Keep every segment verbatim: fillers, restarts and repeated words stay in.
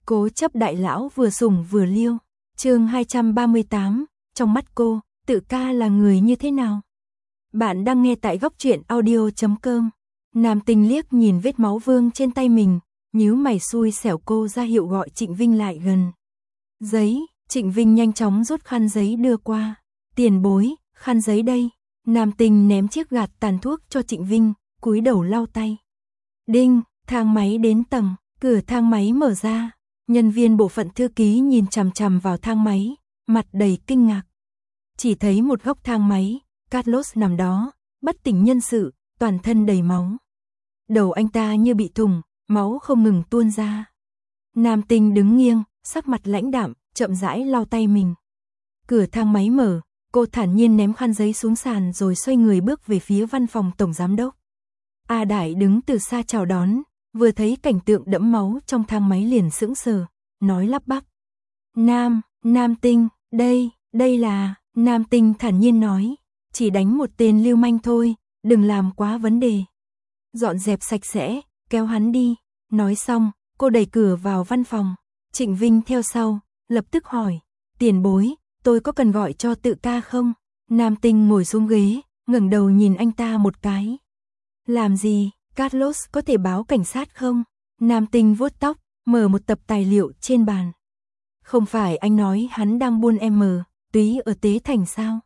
Cố chấp đại lão vừa sủng vừa liêu. Chương hai trăm ba mươi tám, trong mắt cô, Tự Ca là người như thế nào? Bạn đang nghe tại góc truyện audio chấm com. Nam Tinh liếc nhìn vết máu vương trên tay mình, nhíu mày xui xẻo cô ra hiệu gọi Trịnh Vinh lại gần. Giấy, Trịnh Vinh nhanh chóng rút khăn giấy đưa qua. Tiền bối, khăn giấy đây. Nam Tinh ném chiếc gạt tàn thuốc cho Trịnh Vinh, cúi đầu lau tay. Đinh, thang máy đến tầng, cửa thang máy mở ra. Nhân viên bộ phận thư ký nhìn chằm chằm vào thang máy, mặt đầy kinh ngạc. Chỉ thấy một góc thang máy, Carlos nằm đó, bất tỉnh nhân sự, toàn thân đầy máu. Đầu anh ta như bị thủng, máu không ngừng tuôn ra. Nam Tinh đứng nghiêng, sắc mặt lãnh đạm, chậm rãi lau tay mình. Cửa thang máy mở, cô thản nhiên ném khăn giấy xuống sàn rồi xoay người bước về phía văn phòng tổng giám đốc. A Đại đứng từ xa chào đón, vừa thấy cảnh tượng đẫm máu trong thang máy liền sững sờ, nói lắp bắp. Nam, Nam Tinh, đây, đây là, Nam Tinh thản nhiên nói, chỉ đánh một tên lưu manh thôi, đừng làm quá vấn đề. Dọn dẹp sạch sẽ, kéo hắn đi, nói xong, cô đẩy cửa vào văn phòng, Trịnh Vinh theo sau, lập tức hỏi, tiền bối, tôi có cần gọi cho Tự Ca không? Nam Tinh ngồi xuống ghế, ngẩng đầu nhìn anh ta một cái. Làm gì, Carlos có thể báo cảnh sát không? Nam Tinh vuốt tóc, mở một tập tài liệu trên bàn. Không phải anh nói hắn đang buôn em túy ở Tế Thành sao?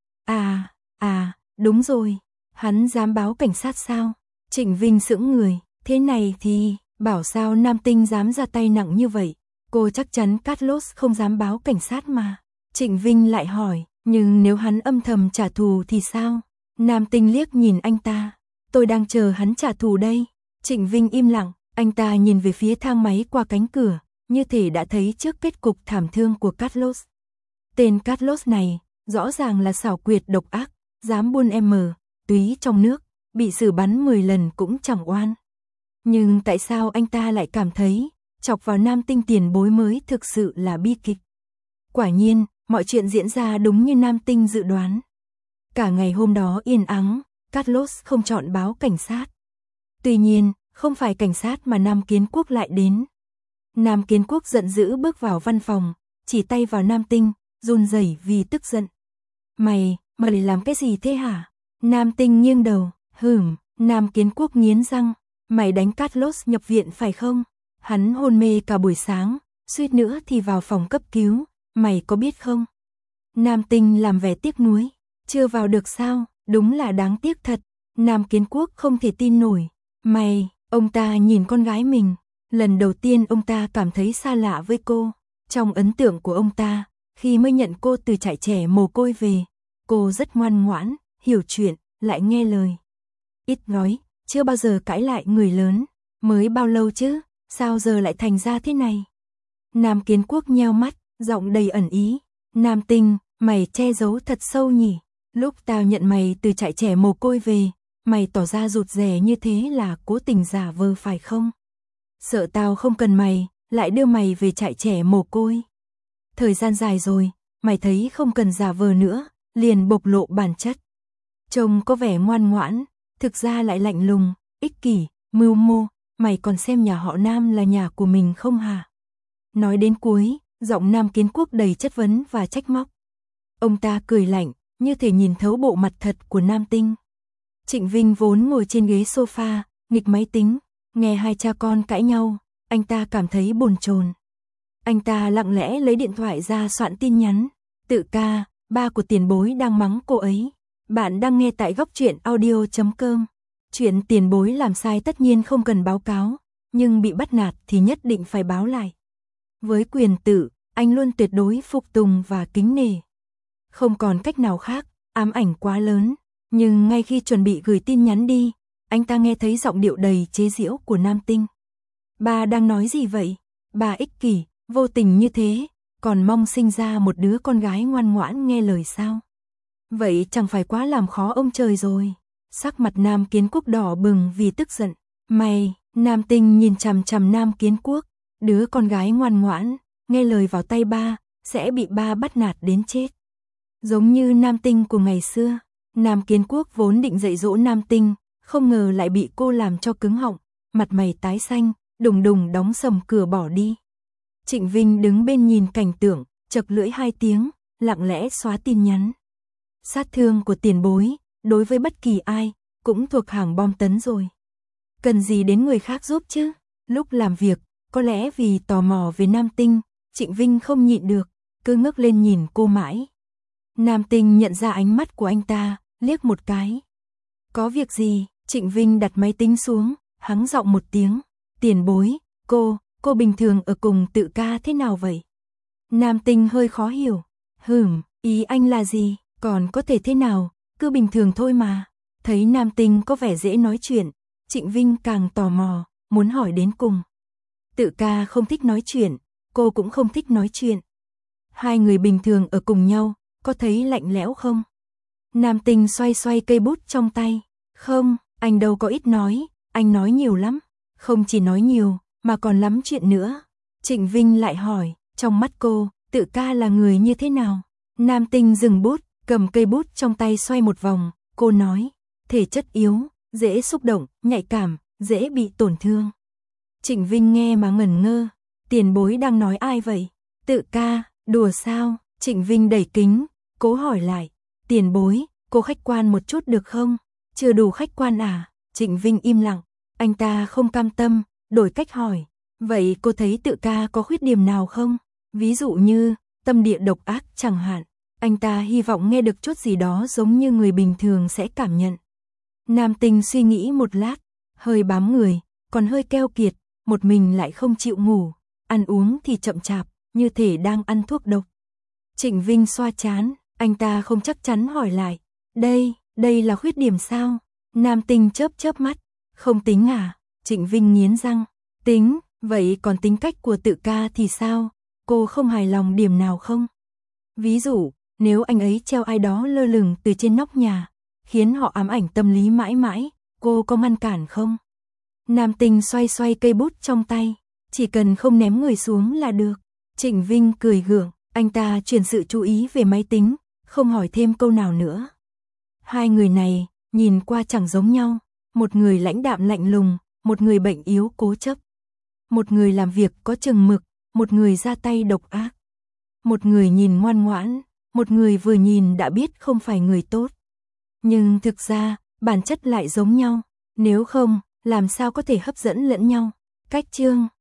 À, à, đúng rồi, hắn dám báo cảnh sát sao? Trịnh Vinh sững người, thế này thì, bảo sao Nam Tinh dám ra tay nặng như vậy? Cô chắc chắn Carlos không dám báo cảnh sát mà. Trịnh Vinh lại hỏi, nhưng nếu hắn âm thầm trả thù thì sao? Nam Tinh liếc nhìn anh ta, tôi đang chờ hắn trả thù đây. Trịnh Vinh im lặng, anh ta nhìn về phía thang máy qua cánh cửa, như thể đã thấy trước kết cục thảm thương của Carlos. Tên Carlos này, rõ ràng là xảo quyệt độc ác, dám buôn em túy trong nước, bị xử bắn mười lần cũng chẳng oan. Nhưng tại sao anh ta lại cảm thấy, chọc vào Nam Tinh tiền bối mới thực sự là bi kịch? Quả nhiên, mọi chuyện diễn ra đúng như Nam Tinh dự đoán. Cả ngày hôm đó yên ắng, Carlos không chọn báo cảnh sát. Tuy nhiên, không phải cảnh sát mà Nam Kiến Quốc lại đến. Nam Kiến Quốc giận dữ bước vào văn phòng, chỉ tay vào Nam Tinh, run rẩy vì tức giận. Mày, mày làm cái gì thế hả? Nam Tinh nghiêng đầu, hửm, Nam Kiến Quốc nghiến răng, mày đánh Carlos nhập viện phải không? Hắn hôn mê cả buổi sáng, suýt nữa thì vào phòng cấp cứu, mày có biết không? Nam Tinh làm vẻ tiếc nuối, chưa vào được sao, đúng là đáng tiếc thật. Nam Kiến Quốc không thể tin nổi, mày, ông ta nhìn con gái mình, lần đầu tiên ông ta cảm thấy xa lạ với cô. Trong ấn tượng của ông ta, khi mới nhận cô từ trại trẻ mồ côi về, cô rất ngoan ngoãn, hiểu chuyện, lại nghe lời. Ít nói, chưa bao giờ cãi lại người lớn, mới bao lâu chứ, sao giờ lại thành ra thế này? Nam Kiến Quốc nheo mắt, giọng đầy ẩn ý, Nam Tinh, mày che giấu thật sâu nhỉ? Lúc tao nhận mày từ trại trẻ mồ côi về, mày tỏ ra rụt rè như thế là cố tình giả vờ phải không? Sợ tao không cần mày, lại đưa mày về trại trẻ mồ côi. Thời gian dài rồi, mày thấy không cần giả vờ nữa, liền bộc lộ bản chất. Trông có vẻ ngoan ngoãn, thực ra lại lạnh lùng, ích kỷ, mưu mô, mày còn xem nhà họ Nam là nhà của mình không hả? Nói đến cuối, giọng Nam Kiến Quốc đầy chất vấn và trách móc. Ông ta cười lạnh, như thể nhìn thấu bộ mặt thật của Nam Tinh. Trịnh Vinh vốn ngồi trên ghế sofa, nghịch máy tính, nghe hai cha con cãi nhau, anh ta cảm thấy bồn chồn. Anh ta lặng lẽ lấy điện thoại ra soạn tin nhắn. Tự Ca, ba của tiền bối đang mắng cô ấy. Bạn đang nghe tại góc truyện audio chấm com. Chuyện tiền bối làm sai tất nhiên không cần báo cáo, nhưng bị bắt nạt thì nhất định phải báo lại. Với quyền tự, anh luôn tuyệt đối phục tùng và kính nể. Không còn cách nào khác, ám ảnh quá lớn. Nhưng ngay khi chuẩn bị gửi tin nhắn đi, anh ta nghe thấy giọng điệu đầy chế giễu của Nam Tinh. Bà đang nói gì vậy? Bà ích kỷ, vô tình như thế, còn mong sinh ra một đứa con gái ngoan ngoãn nghe lời sao? Vậy chẳng phải quá làm khó ông trời rồi. Sắc mặt Nam Kiến Quốc đỏ bừng vì tức giận. Mày, Nam Tinh nhìn chằm chằm Nam Kiến Quốc, đứa con gái ngoan ngoãn, nghe lời vào tay ba, sẽ bị ba bắt nạt đến chết. Giống như Nam Tinh của ngày xưa, Nam Kiến Quốc vốn định dạy dỗ Nam Tinh, không ngờ lại bị cô làm cho cứng họng, mặt mày tái xanh, đùng đùng đóng sầm cửa bỏ đi. Trịnh Vinh đứng bên nhìn cảnh tượng, chật lưỡi hai tiếng, lặng lẽ xóa tin nhắn. Sát thương của tiền bối, đối với bất kỳ ai, cũng thuộc hàng bom tấn rồi. Cần gì đến người khác giúp chứ? Lúc làm việc, có lẽ vì tò mò về Nam Tinh, Trịnh Vinh không nhịn được, cứ ngước lên nhìn cô mãi. Nam Tinh nhận ra ánh mắt của anh ta, liếc một cái. Có việc gì? Trịnh Vinh đặt máy tính xuống, hắng giọng một tiếng. Tiền bối, cô, cô bình thường ở cùng Tự Ca thế nào vậy? Nam Tinh hơi khó hiểu. Hừm, ý anh là gì? Còn có thể thế nào, cứ bình thường thôi mà. Thấy Nam Tinh có vẻ dễ nói chuyện, Trịnh Vinh càng tò mò, muốn hỏi đến cùng. Tự Ca không thích nói chuyện, cô cũng không thích nói chuyện. Hai người bình thường ở cùng nhau, có thấy lạnh lẽo không? Nam Tinh xoay xoay cây bút trong tay. Không, anh đâu có ít nói, anh nói nhiều lắm. Không chỉ nói nhiều, mà còn lắm chuyện nữa. Trịnh Vinh lại hỏi, trong mắt cô, Tự Ca là người như thế nào? Nam Tinh dừng bút, cầm cây bút trong tay xoay một vòng, cô nói, thể chất yếu, dễ xúc động, nhạy cảm, dễ bị tổn thương. Trịnh Vinh nghe mà ngẩn ngơ, tiền bối đang nói ai vậy? Tự Ca, đùa sao? Trịnh Vinh đẩy kính, cố hỏi lại, tiền bối, cô khách quan một chút được không? Chưa đủ khách quan à? Trịnh Vinh im lặng, anh ta không cam tâm, đổi cách hỏi, vậy cô thấy Tự Ca có khuyết điểm nào không? Ví dụ như, tâm địa độc ác chẳng hạn. Anh ta hy vọng nghe được chút gì đó giống như người bình thường sẽ cảm nhận. Nam Tinh suy nghĩ một lát, hơi bám người, còn hơi keo kiệt, một mình lại không chịu ngủ, ăn uống thì chậm chạp, như thể đang ăn thuốc độc. Trịnh Vinh xoa trán, anh ta không chắc chắn hỏi lại, đây, đây là khuyết điểm sao? Nam Tinh chớp chớp mắt, không tính à? Trịnh Vinh nghiến răng, tính, vậy còn tính cách của Tự Ca thì sao? Cô không hài lòng điểm nào không? Ví dụ, nếu anh ấy treo ai đó lơ lửng từ trên nóc nhà, khiến họ ám ảnh tâm lý mãi mãi, cô có ngăn cản không? Nam Tinh xoay xoay cây bút trong tay, chỉ cần không ném người xuống là được. Trịnh Vinh cười gượng, anh ta chuyển sự chú ý về máy tính, không hỏi thêm câu nào nữa. Hai người này, nhìn qua chẳng giống nhau, một người lãnh đạm lạnh lùng, một người bệnh yếu cố chấp. Một người làm việc có chừng mực, một người ra tay độc ác. Một người nhìn ngoan ngoãn, một người vừa nhìn đã biết không phải người tốt. Nhưng thực ra, bản chất lại giống nhau, nếu không, làm sao có thể hấp dẫn lẫn nhau. Cách chương